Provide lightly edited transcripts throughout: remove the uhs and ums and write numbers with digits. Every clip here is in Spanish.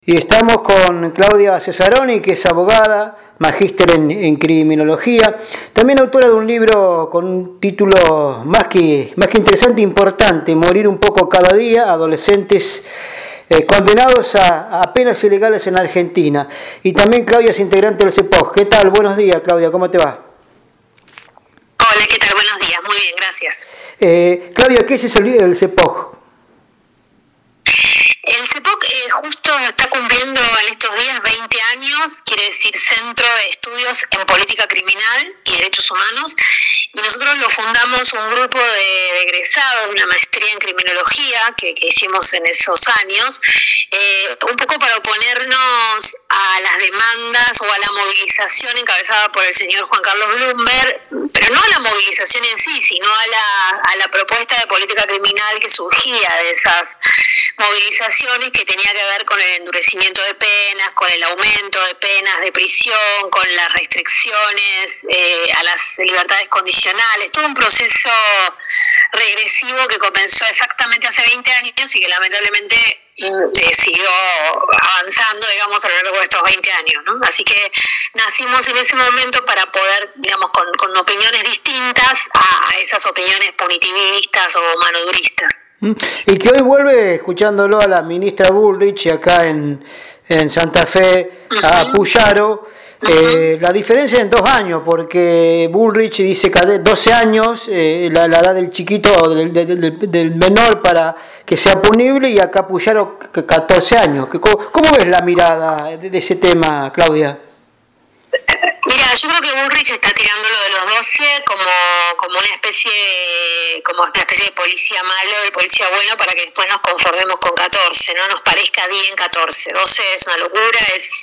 Y estamos con Claudia Cesaroni, que es abogada, magíster en criminología, también autora de un libro con un título más que interesante e importante, Morir un poco cada día, adolescentes condenados a penas ilegales en Argentina. Y también Claudia es integrante del CEPOG. ¿Qué tal? Buenos días, Claudia, ¿cómo te va? Hola, ¿qué tal? Buenos días, muy bien, gracias. Claudia, ¿qué es ese líder del CEPOG? El CEPOG justo está cumpliendo en estos días 20 años, quiere decir Centro de Estudios en Política Criminal y Derechos Humanos, y nosotros lo fundamos un grupo de egresados de una maestría en criminología que hicimos en esos años, un poco para oponernos a las demandas o a la movilización encabezada por el señor Juan Carlos Bloomberg, pero no a la movilización en sí, sino a la propuesta de política criminal que surgía de esas movilizaciones, que tenía que ver con el endurecimiento de penas, con el aumento de penas de prisión, con las restricciones a las libertades condicionales, todo un proceso regresivo que comenzó exactamente hace 20 años y que lamentablemente siguió avanzando, digamos, a lo largo de estos 20 años, ¿no? Así que nacimos en ese momento para poder, digamos, con opiniones distintas a esas opiniones punitivistas o manoduristas. Y que hoy vuelve, escuchándolo a la ministra Bullrich acá en Santa Fe, a Puyaro, la diferencia en 2 años, porque Bullrich dice que de 12 años, la edad del chiquito, del menor para que sea punible, y acá Puyaro 14 años. ¿Cómo ves la mirada de ese tema, Claudia? Mira, yo creo que Bullrich está tirando lo de los 12 como una especie de policía malo, el policía bueno, para que después nos conformemos con 14, no nos parezca bien 14. 12 es una locura,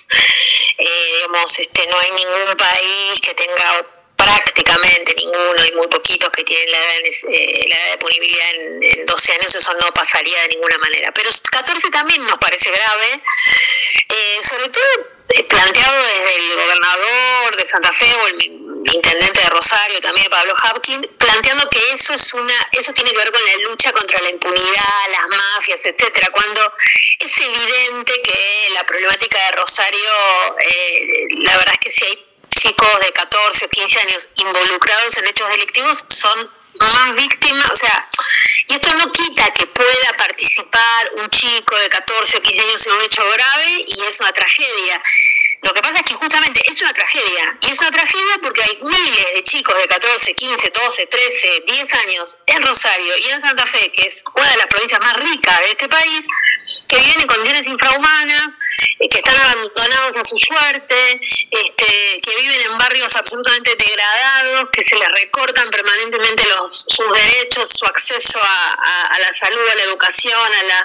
no hay ningún país que tenga, prácticamente ninguno, hay muy poquitos que tienen la edad de punibilidad en 12 años, eso no pasaría de ninguna manera. Pero 14 también nos parece grave, sobre todo planteado desde el gobernador de Santa Fe o el intendente de Rosario, también Pablo Hapkin, planteando que eso tiene que ver con la lucha contra la impunidad, las mafias, etcétera, cuando es evidente que la problemática de Rosario, la verdad es que si hay chicos de 14 o 15 años involucrados en hechos delictivos, son más víctimas, y esto no quita que pueda participar un chico de 14 o 15 años en un hecho grave y es una tragedia. Lo que pasa es que justamente es una tragedia, y es una tragedia porque hay miles de chicos de 14, 15, 12, 13, 10 años en Rosario y en Santa Fe, que es una de las provincias más ricas de este país, que viven en condiciones infrahumanas, que están abandonados a su suerte, que viven en barrios absolutamente degradados, que se les recortan permanentemente sus derechos, su acceso a la salud, a la educación,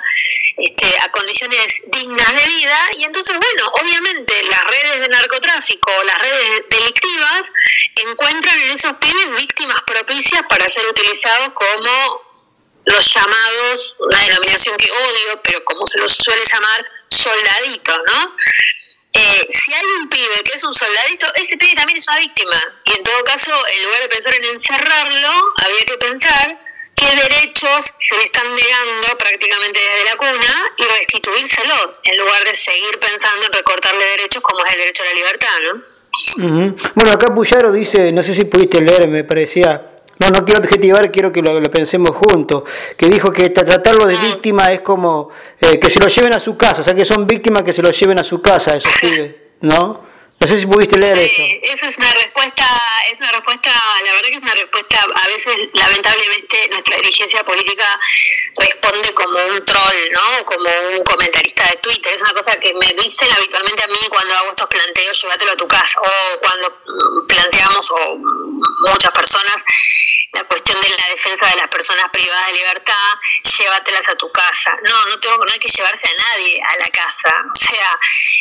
a condiciones dignas de vida. Y entonces, bueno, obviamente las redes de narcotráfico, las redes delictivas, encuentran en esos pibes víctimas propicias para ser utilizados como los llamados, una denominación que odio, pero como se los suele llamar, soldaditos, ¿no? Si hay un pibe que es un soldadito, ese pibe también es una víctima. Y en todo caso, en lugar de pensar en encerrarlo, habría que pensar qué derechos se le están negando prácticamente desde la cuna y restituírselos, en lugar de seguir pensando en recortarle derechos como es el derecho a la libertad, ¿no? Uh-huh. Bueno, acá Puyaro dice, no sé si pudiste leer, me parecía, no quiero adjetivar, quiero que lo pensemos juntos, que dijo que tratarlo de víctima es como que se lo lleven a su casa, o sea que son víctimas que se lo lleven a su casa esos pibes, ¿no? No sé si pudiste leer eso. Eso es una respuesta, la verdad que es una respuesta, a veces lamentablemente nuestra dirigencia política responde como un troll, ¿no? Como un comentarista de Twitter. Es una cosa que me dicen habitualmente a mí cuando hago estos planteos, llévatelo a tu casa, o cuando planteamos, o muchas personas, la cuestión de la defensa de las personas privadas de libertad, llévatelas a tu casa. No hay que llevarse a nadie a la casa. O sea,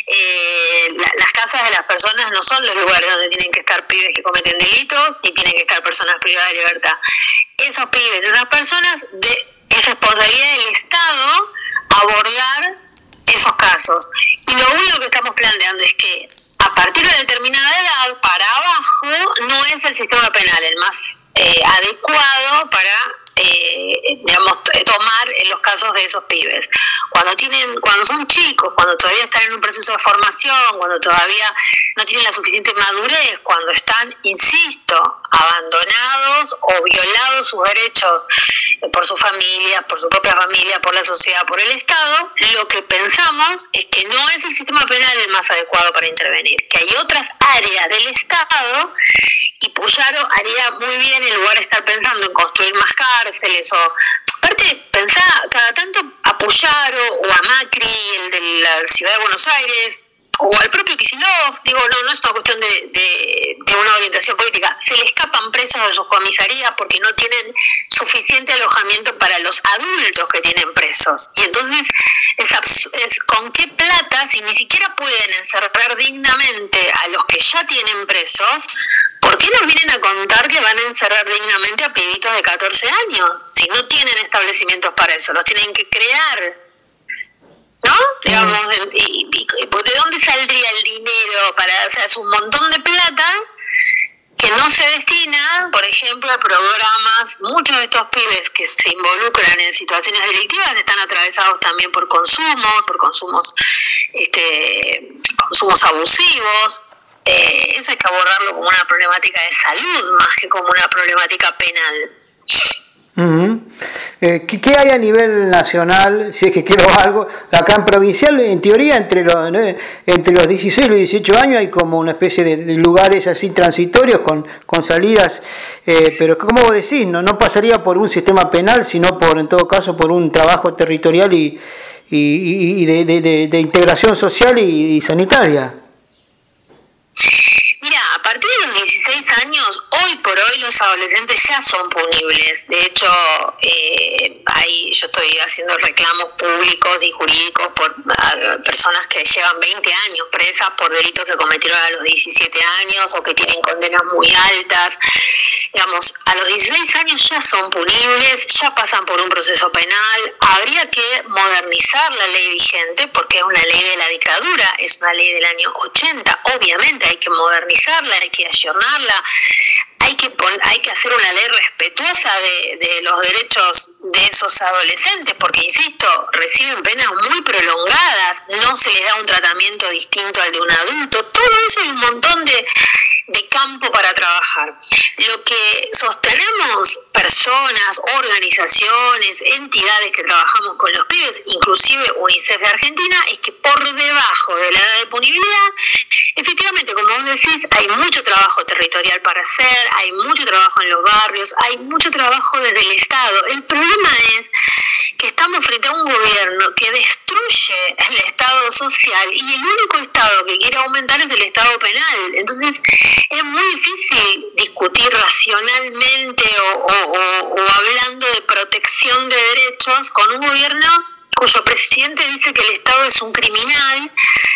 las casas de las personas no son los lugares donde tienen que estar pibes que cometen delitos, ni tienen que estar personas privadas de libertad. Esos pibes, esas personas, es responsabilidad del Estado abordar esos casos. Y lo único que estamos planteando es que a partir de determinada edad, para abajo, no es el sistema penal el más adecuado para tomar en los casos de esos pibes. Cuando son chicos, cuando todavía están en un proceso de formación, cuando todavía no tienen la suficiente madurez, cuando están, insisto, abandonados o violados sus derechos por sus familias, por su propia familia, por la sociedad, por el Estado, lo que pensamos es que no es el sistema penal el más adecuado para intervenir, que hay otras áreas del Estado, y Puyaro haría muy bien, en lugar de estar pensando en construir más cárceles o... Aparte, pensá cada tanto a Puyaro o a Macri, el de la Ciudad de Buenos Aires, o al propio Kicillof, no es una cuestión de una orientación política, se le escapan presos de sus comisarías porque no tienen suficiente alojamiento para los adultos que tienen presos. Y entonces es con qué plata, si ni siquiera pueden encerrar dignamente a los que ya tienen presos, ¿por qué nos vienen a contar que van a encerrar dignamente a pibitos de 14 años? Si no tienen establecimientos para eso, los tienen que crear, ¿no? Digamos, ¿de dónde saldría el dinero para...? O sea, es un montón de plata que no se destina, por ejemplo, a programas. Muchos de estos pibes que se involucran en situaciones delictivas están atravesados también por consumos abusivos. Eso hay que abordarlo como una problemática de salud más que como una problemática penal. Uh-huh. ¿Qué hay a nivel nacional, si es que quedó algo? Acá en provincial, en teoría, entre los 16 y los 18 años hay como una especie de lugares así transitorios con salidas, pero como vos decís, no pasaría por un sistema penal, sino en todo caso por un trabajo territorial y de integración social y sanitaria. Mira, a partir de los 16 años, hoy por hoy los adolescentes ya son punibles. De hecho, yo estoy haciendo reclamos públicos y jurídicos por personas que llevan 20 años presas por delitos que cometieron a los 17 años o que tienen condenas muy altas. Digamos, a los 16 años ya son punibles, ya pasan por un proceso penal. Habría que modernizar la ley vigente porque es una ley de la dictadura, es una ley del año 80. Obviamente hay que modernizarla, hay que ayornarla, hay que hacer una ley respetuosa de los derechos de esos adolescentes, porque, insisto, reciben penas muy prolongadas, no se les da un tratamiento distinto al de un adulto. Todo eso es un montón de campo para trabajar. Lo que sostenemos personas, organizaciones, entidades que trabajamos con los pibes, inclusive UNICEF de Argentina, es que por debajo de la edad de punibilidad, efectivamente, como vos decís, hay mucho trabajo territorial para hacer, hay mucho trabajo en los barrios, hay mucho trabajo desde el Estado. El problema es que estamos frente a un gobierno que destruye el Estado social y el único Estado que quiere aumentar es el Estado penal. Entonces es muy difícil discutir racionalmente o hablando de protección de derechos con un gobierno cuyo presidente dice que el Estado es un criminal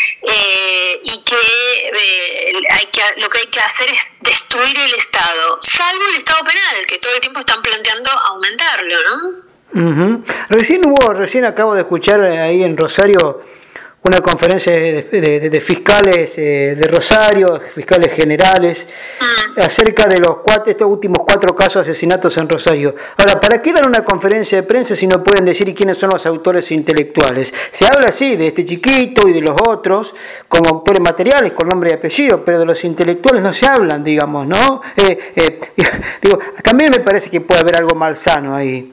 y que lo que hay que hacer es destruir el Estado, salvo el Estado penal, que todo el tiempo están planteando aumentarlo, ¿no? Uh-huh. Recién acabo de escuchar ahí en Rosario una conferencia de fiscales de Rosario, fiscales generales, acerca de estos últimos 4 casos de asesinatos en Rosario. Ahora, ¿para qué dar una conferencia de prensa si no pueden decir quiénes son los autores intelectuales? Se habla así de este chiquito y de los otros como autores materiales, con nombre y apellido, pero de los intelectuales no se hablan, digamos, ¿no? También me parece que puede haber algo malsano ahí.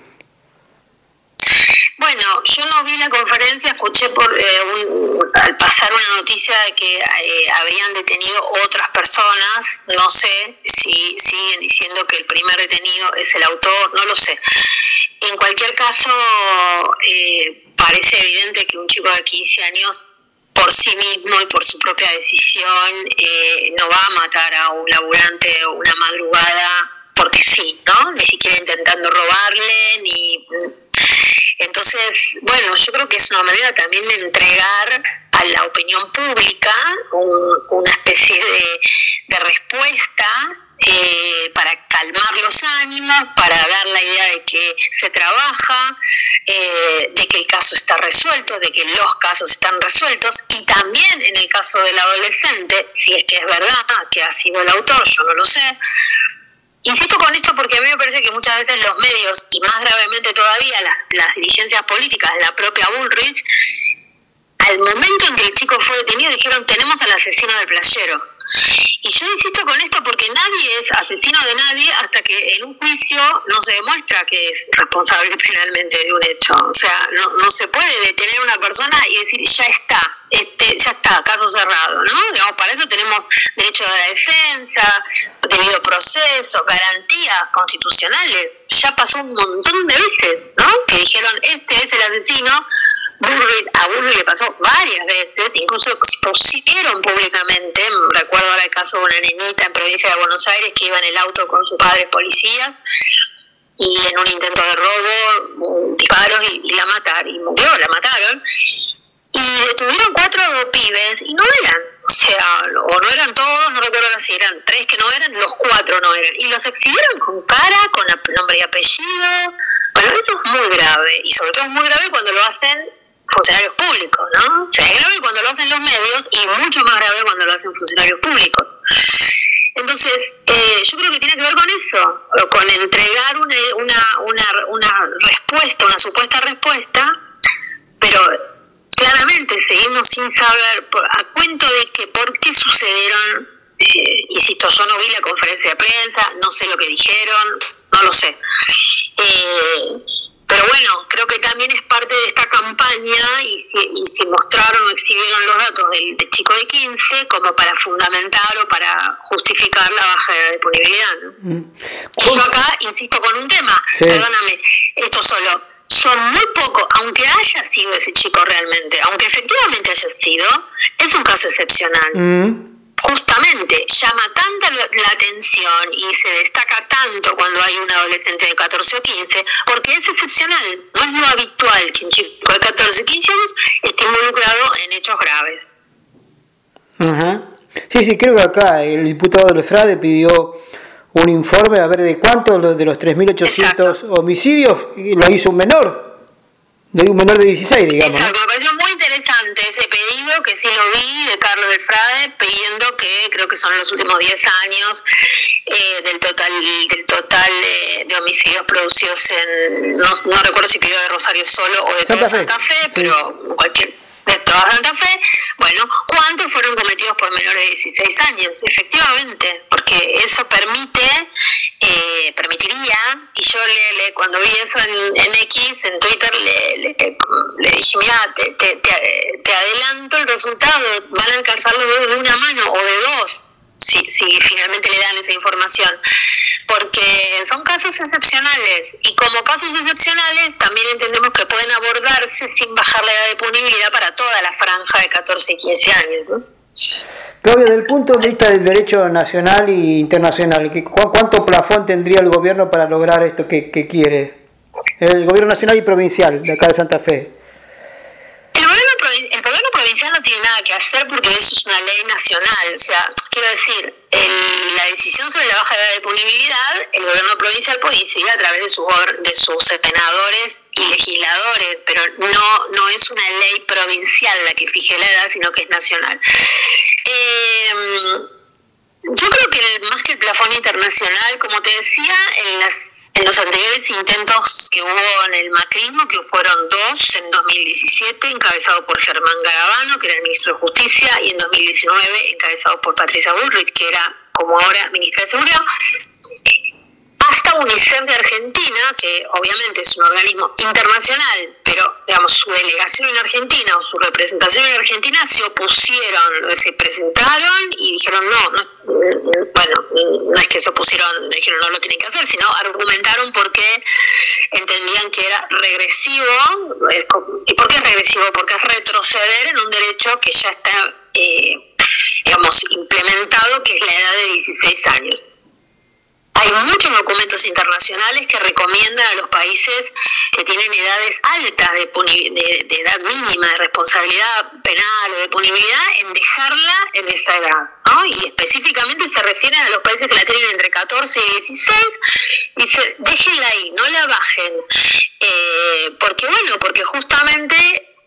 Bueno, yo no vi la conferencia, escuché al pasar una noticia de que habrían detenido otras personas, no sé si siguen diciendo que el primer detenido es el autor, no lo sé. En cualquier caso, parece evidente que un chico de 15 años, por sí mismo y por su propia decisión, no va a matar a un laburante una madrugada porque sí, ¿no? Ni siquiera intentando robarle, Entonces, bueno, yo creo que es una manera también de entregar a la opinión pública una especie de respuesta para calmar los ánimos, para dar la idea de que se trabaja, de que el caso está resuelto, de que los casos están resueltos, y también en el caso del adolescente, si es que es verdad que ha sido el autor, yo no lo sé, Insisto con esto porque a mí me parece que muchas veces los medios, y más gravemente todavía las dirigencias políticas, la propia Bullrich, al momento en que el chico fue detenido dijeron tenemos al asesino del playero. Y yo insisto con esto porque nadie es asesino de nadie hasta que en un juicio no se demuestra que es responsable penalmente de un hecho. O sea, no se puede detener a una persona y decir ya está, caso cerrado, ¿no? Digamos, para eso tenemos derecho a la defensa, debido proceso, garantías constitucionales. Ya pasó un montón de veces, ¿no? Que dijeron este es el asesino. A Bullrich le pasó varias veces, incluso expusieron públicamente, recuerdo ahora el caso de una niñita en provincia de Buenos Aires que iba en el auto con sus padres policías y en un intento de robo, disparos y la mataron. Y detuvieron 4 pibes y no eran, o sea, o no eran todos, no recuerdo si eran 3 que no eran, los 4 no eran. Y los exhibieron con cara, con nombre y apellido. Bueno, eso es muy grave y sobre todo es muy grave cuando lo hacen funcionarios públicos, ¿no? O sea, es grave cuando lo hacen los medios y mucho más grave cuando lo hacen funcionarios públicos. Entonces, yo creo que tiene que ver con eso, con entregar una respuesta, una supuesta respuesta, pero claramente seguimos sin saber, a cuento de que por qué sucedieron, insisto, yo no vi la conferencia de prensa, no sé lo que dijeron, no lo sé. Pero bueno, creo que también es parte de esta campaña y se mostraron o exhibieron los datos del chico de 15 como para fundamentar o para justificar la baja de disponibilidad, ¿no? Y yo acá insisto con un tema, sí. Perdóname, esto solo, son muy pocos, aunque haya sido ese chico realmente, aunque efectivamente haya sido, es un caso excepcional. Justamente llama tanta la atención y se destaca tanto cuando hay un adolescente de 14 o 15, porque es excepcional, no es lo habitual que un chico de 14 o 15 años esté involucrado en hechos graves. Ajá. Sí, creo que acá el diputado del Frade pidió un informe a ver de cuántos de los 3.800 homicidios lo hizo un menor. De un menor de 16, digamos. Exacto, me pareció muy interesante ese pedido, que sí lo vi, de Carlos del Frade, pidiendo que creo que son los últimos 10 años del total de homicidios producidos en, no recuerdo si pidió de Rosario solo o de todo Santa Fe, sí. Pero de toda Santa Fe, bueno, ¿cuántos fueron cometidos por menores de 16 años? Efectivamente, porque eso permitiría, y yo cuando vi eso en X, en Twitter, le dije, mira, te adelanto el resultado, van a alcanzar los dedos de una mano o de dos, si finalmente le dan esa información, porque son casos excepcionales y como casos excepcionales también entendemos que pueden abordarse sin bajar la edad de punibilidad para toda la franja de 14 y 15 años, ¿no? Claudia, desde el punto de vista del derecho nacional e internacional, ¿cuánto plafón tendría el gobierno para lograr esto que quiere? El gobierno nacional y provincial de acá de Santa Fe. El gobierno provincial no tiene nada que hacer porque eso es una ley nacional. O sea, quiero decir, la decisión sobre la baja edad de punibilidad, el gobierno provincial puede incidir a través de sus senadores y legisladores, pero no es una ley provincial la que fije la edad, sino que es nacional. Yo creo que más que el plafón internacional, como te decía, en los anteriores intentos que hubo en el macrismo, que fueron 2 en 2017, encabezado por Germán Garabano, que era el ministro de Justicia, y en 2019 encabezado por Patricia Bullrich, que era como ahora ministra de Seguridad, hasta UNICEF de Argentina, que obviamente es un organismo internacional, pero digamos su delegación en Argentina o su representación en Argentina se opusieron, se presentaron y dijeron no es que se opusieron, dijeron no lo tienen que hacer, sino argumentaron porque entendían que era regresivo. ¿Y por qué es regresivo? Porque es retroceder en un derecho que ya está implementado, que es la edad de 16 años. Hay muchos documentos internacionales que recomiendan a los países que tienen edades altas de edad mínima de responsabilidad penal o de punibilidad en dejarla en esa edad, ¿no? Y específicamente se refieren a los países que la tienen entre 14 y 16, dice, déjenla ahí, no la bajen, porque justamente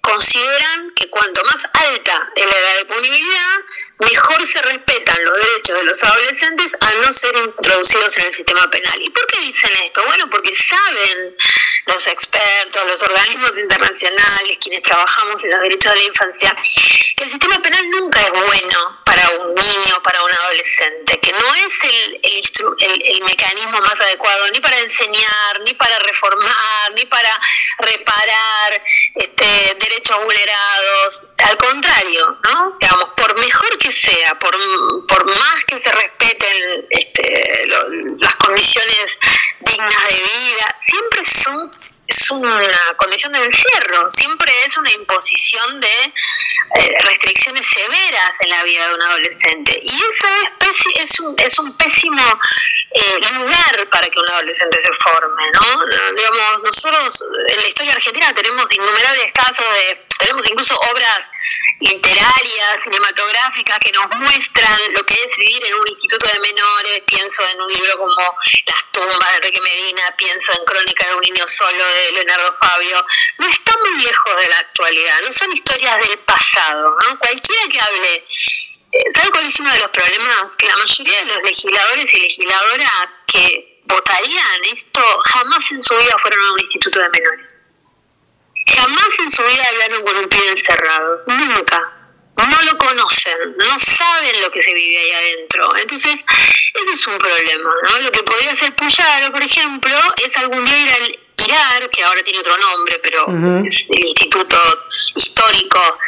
consideran que cuanto más alta es la edad de punibilidad, mejor se respetan los derechos de los adolescentes al no ser introducidos en el sistema penal. ¿Y por qué dicen esto? Bueno, porque saben los expertos, los organismos internacionales, quienes trabajamos en los derechos de la infancia, que el sistema penal nunca es bueno para un niño, para un adolescente, que no es el mecanismo más adecuado ni para enseñar, ni para reformar, ni para reparar derechos vulnerados. Al contrario, ¿no? Digamos, por mejor que sea, por más que se respeten las condiciones dignas de vida, siempre es una condición de encierro, siempre es una imposición de restricciones severas en la vida de un adolescente. Y eso es un pésimo lugar para que un adolescente se forme, ¿no? Digamos, nosotros en la historia argentina tenemos innumerables casos tenemos incluso obras literarias, cinematográficas que nos muestran lo que es vivir en un instituto de menores. Pienso en un libro como Las tumbas de Enrique Medina, pienso en Crónica de un niño solo de Leonardo Fabio. No está muy lejos de la actualidad, no son historias del pasado, ¿no? Cualquiera que hable, ¿sabe cuál es uno de los problemas? Que la mayoría de los legisladores y legisladoras que votarían esto jamás en su vida fueron a un instituto de menores. Jamás en su vida hablaron con un pibe encerrado, nunca. No lo conocen, no saben lo que se vive ahí adentro. Entonces, eso es un problema, ¿no? Lo que podría hacer Puyaro, por ejemplo, es algún día ir al IRAR, que ahora tiene otro nombre, pero es el Instituto Histórico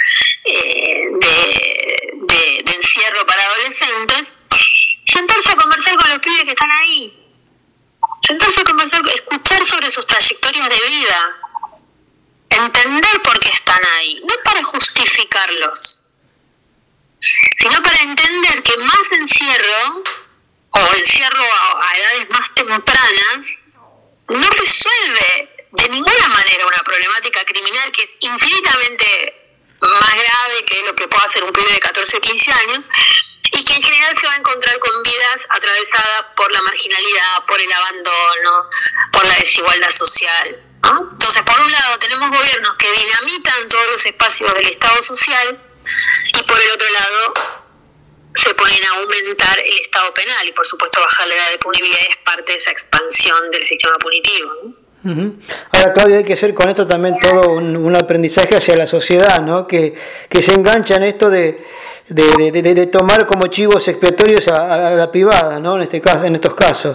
de Encierro para Adolescentes, sentarse a conversar con los pibes que están ahí. Sentarse a conversar, escuchar sobre sus trayectorias de vida. Entender por qué están ahí, no para justificarlos, sino para entender que más encierro o encierro a edades más tempranas no resuelve de ninguna manera una problemática criminal que es infinitamente más grave que lo que pueda hacer un pibe de 14 o 15 años y que en general se va a encontrar con vidas atravesadas por la marginalidad, por el abandono, por la desigualdad social, ¿no? Entonces, por un lado tenemos gobiernos que dinamitan todos los espacios del Estado social y por el otro lado se ponen a aumentar el Estado penal y por supuesto bajar la edad de punibilidad es parte de esa expansión del sistema punitivo, ¿no? Ahora, Claudia, hay que hacer con esto también todo un aprendizaje hacia la sociedad, ¿no? Que se engancha en esto de tomar como chivos expiatorios a la pibada, ¿no? En estos casos.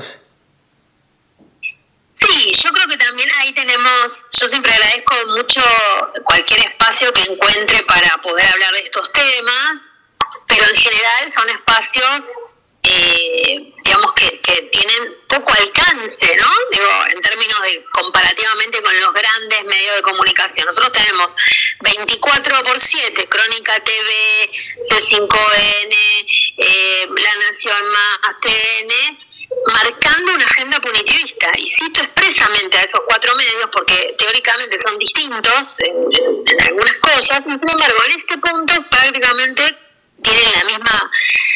Sí, yo creo que también ahí yo siempre agradezco mucho cualquier espacio que encuentre para poder hablar de estos temas, pero en general son espacios, digamos, que tienen poco alcance, ¿no? Digo, en términos de comparativamente con los grandes medios de comunicación. Nosotros tenemos 24/7, Crónica TV, C5N, La Nación Más, TN, marcando una agenda punitivista, y cito expresamente a esos 4 medios porque teóricamente son distintos en algunas cosas, y sin embargo en este punto prácticamente tienen la misma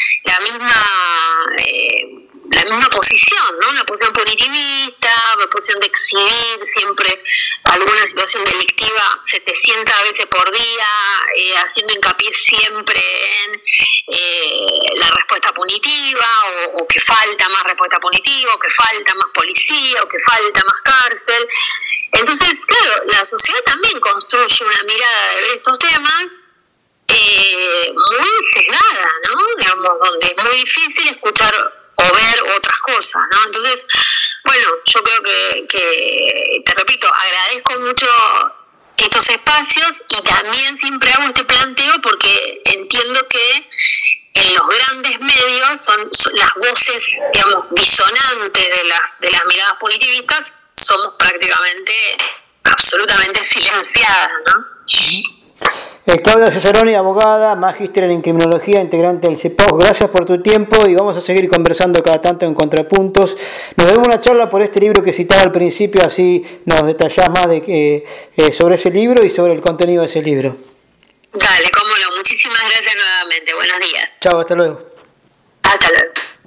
posición, ¿no? Una posición punitivista, una posición de exhibir siempre alguna situación delictiva 700 veces por día, haciendo hincapié siempre en la respuesta punitiva, o que falta más respuesta punitiva, o que falta más policía, o que falta más cárcel. Entonces, claro, la sociedad también construye una mirada de ver estos temas muy sesgada, ¿no? Digamos, donde es muy difícil escuchar o ver otras cosas, ¿no? Entonces, bueno, yo creo que te repito, agradezco mucho estos espacios y también siempre hago este planteo porque entiendo que en los grandes medios son las voces, digamos, disonantes de las miradas punitivistas, somos prácticamente absolutamente silenciadas, ¿no? Claudia Cesaroni, abogada, magíster en criminología, integrante del CEPOS, gracias por tu tiempo y vamos a seguir conversando cada tanto en Contrapuntos. Nos demos una charla por este libro que citaba al principio, así nos detallás más sobre ese libro y sobre el contenido de ese libro. Dale, cómo no, muchísimas gracias nuevamente, buenos días. Chao, hasta luego. Hasta luego.